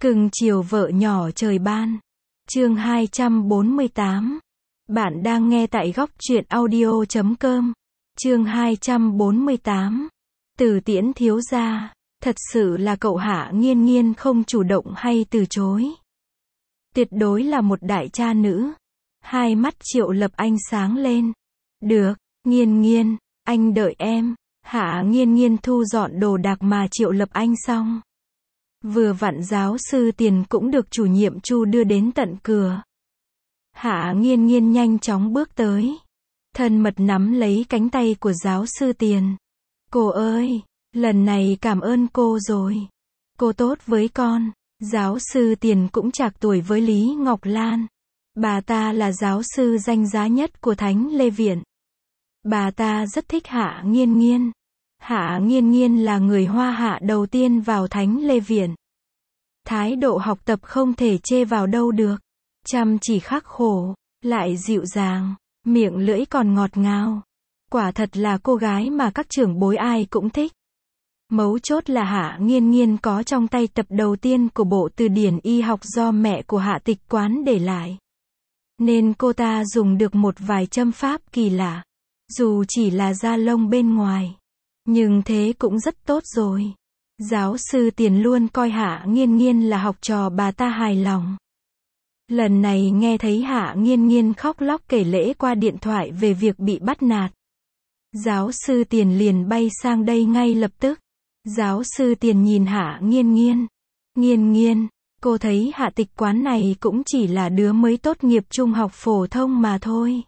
Cưng chiều vợ nhỏ trời ban. Chương 248. Bạn đang nghe tại góc truyện audio.com. Chương 248. Từ Tiễn thiếu gia, thật sự là cậu Hạ Nghiên Nghiên không chủ động hay từ chối. Tuyệt đối là một đại cha nữ. Hai mắt Triệu Lập Anh sáng lên. Được, Nghiên Nghiên, anh đợi em. Hạ Nghiên Nghiên thu dọn đồ đạc mà Triệu Lập Anh xong. Vừa vặn giáo sư Tiền cũng được chủ nhiệm Chu đưa đến tận cửa. Hạ Nghiên Nghiên nhanh chóng bước tới. Thân mật nắm lấy cánh tay của giáo sư Tiền. Cô ơi, lần này cảm ơn cô rồi. Cô tốt với con. Giáo sư Tiền cũng trạc tuổi với Lý Ngọc Lan. Bà ta là giáo sư danh giá nhất của Thánh Lê Viện. Bà ta rất thích Hạ Nghiên Nghiên. Hạ Nghiên Nghiên là người Hoa Hạ đầu tiên vào Thánh Lê Viện. Thái độ học tập không thể chê vào đâu được. Chăm chỉ khắc khổ, lại dịu dàng, miệng lưỡi còn ngọt ngào. Quả thật là cô gái mà các trưởng bối ai cũng thích. Mấu chốt là Hạ Nghiên Nghiên có trong tay tập đầu tiên của bộ từ điển y học do mẹ của Hạ Tịch Quán để lại. Nên cô ta dùng được một vài châm pháp kỳ lạ. Dù chỉ là da lông bên ngoài. Nhưng thế cũng rất tốt rồi. Giáo sư Tiền luôn coi Hạ Nghiên Nghiên là học trò bà ta hài lòng. Lần này nghe thấy Hạ Nghiên Nghiên khóc lóc kể lể qua điện thoại về việc bị bắt nạt. Giáo sư Tiền liền bay sang đây ngay lập tức. Giáo sư Tiền nhìn Hạ Nghiên Nghiên. Nghiên Nghiên, cô thấy Hạ Tịch Quán này cũng chỉ là đứa mới tốt nghiệp trung học phổ thông mà thôi.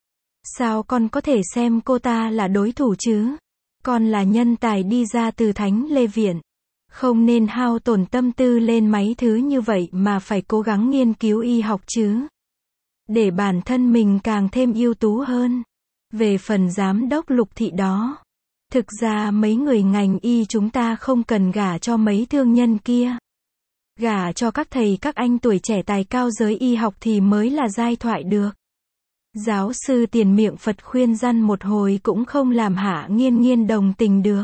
Sao con có thể xem cô ta là đối thủ chứ? Con là nhân tài đi ra từ Thánh Lê Viện. Không nên hao tổn tâm tư lên mấy thứ như vậy mà phải cố gắng nghiên cứu y học chứ. Để bản thân mình càng thêm ưu tú hơn. Về phần giám đốc Lục Thị đó. Thực ra mấy người ngành y chúng ta không cần gả cho mấy thương nhân kia. Gả cho các thầy các anh tuổi trẻ tài cao giới y học thì mới là giai thoại được. Giáo sư Tiền miệng Phật khuyên răn một hồi cũng không làm Hạ Nghiên Nghiên đồng tình được.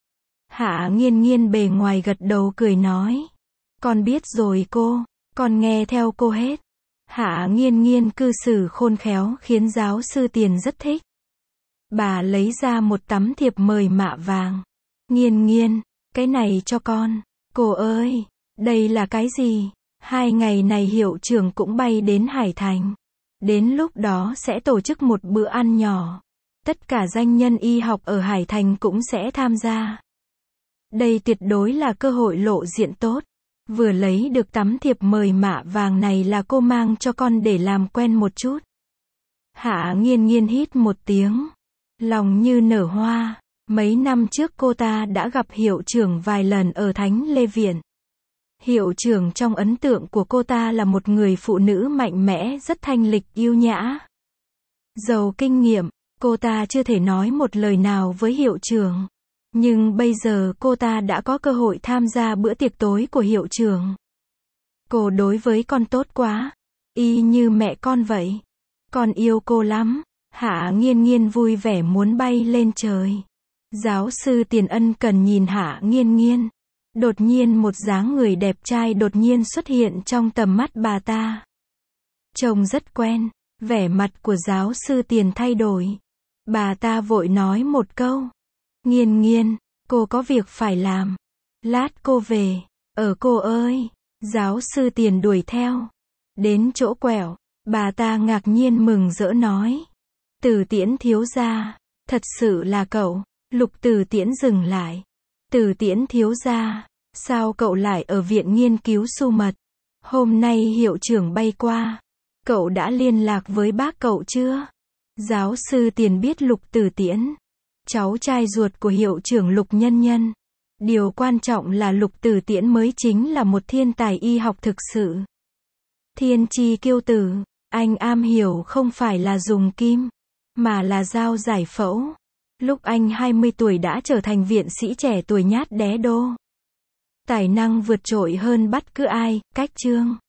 Hạ Nghiên Nghiên bề ngoài gật đầu cười nói. Con biết rồi cô, con nghe theo cô hết. Hạ Nghiên Nghiên cư xử khôn khéo khiến giáo sư Tiền rất thích. Bà lấy ra một tấm thiệp mời mạ vàng. Nghiên Nghiên, cái này cho con. Cô ơi, đây là cái gì? 2 ngày này hiệu trưởng cũng bay đến Hải Thành. Đến lúc đó sẽ tổ chức một bữa ăn nhỏ. Tất cả danh nhân y học ở Hải Thành cũng sẽ tham gia. Đây tuyệt đối là cơ hội lộ diện tốt. Vừa lấy được tấm thiệp mời mạ vàng này là cô mang cho con để làm quen một chút. Hạ Nghiên Nghiên hít một tiếng. Lòng như nở hoa. Mấy năm trước cô ta đã gặp hiệu trưởng vài lần ở Thánh Lê Viện. Hiệu trưởng trong ấn tượng của cô ta là một người phụ nữ mạnh mẽ, rất thanh lịch, yêu nhã. Giàu kinh nghiệm, cô ta chưa thể nói một lời nào với hiệu trưởng. Nhưng bây giờ cô ta đã có cơ hội tham gia bữa tiệc tối của hiệu trưởng. Cô đối với con tốt quá. Y như mẹ con vậy. Con yêu cô lắm. Hạ Nghiên Nghiên vui vẻ muốn bay lên trời. Giáo sư Tiền ân cần nhìn Hạ Nghiên Nghiên. Đột nhiên một dáng người đẹp trai đột nhiên xuất hiện trong tầm mắt bà ta. Trông rất quen. Vẻ mặt của giáo sư Tiền thay đổi. Bà ta vội nói một câu. Nghiên Nghiên, cô có việc phải làm. Lát cô về. Cô ơi. Giáo sư Tiền đuổi theo. Đến chỗ quẹo. Bà ta ngạc nhiên mừng rỡ nói. Từ Tiễn thiếu gia. Thật sự là cậu. Lục Từ Tiễn dừng lại. Từ Tiễn thiếu gia. Sao cậu lại ở viện nghiên cứu su mật? Hôm nay hiệu trưởng bay qua. Cậu đã liên lạc với bác cậu chưa? Giáo sư Tiền biết Lục Từ Tiễn. Cháu trai ruột của hiệu trưởng Lục Nhân Nhân. Điều quan trọng là Lục Từ Tiễn mới chính là một thiên tài y học thực sự. Thiên chi kiêu tử. Anh am hiểu không phải là dùng kim, mà là dao giải phẫu. Lúc anh 20 tuổi đã trở thành viện sĩ trẻ tuổi nhát đé đô. Tài năng vượt trội hơn bất cứ ai, cách chương.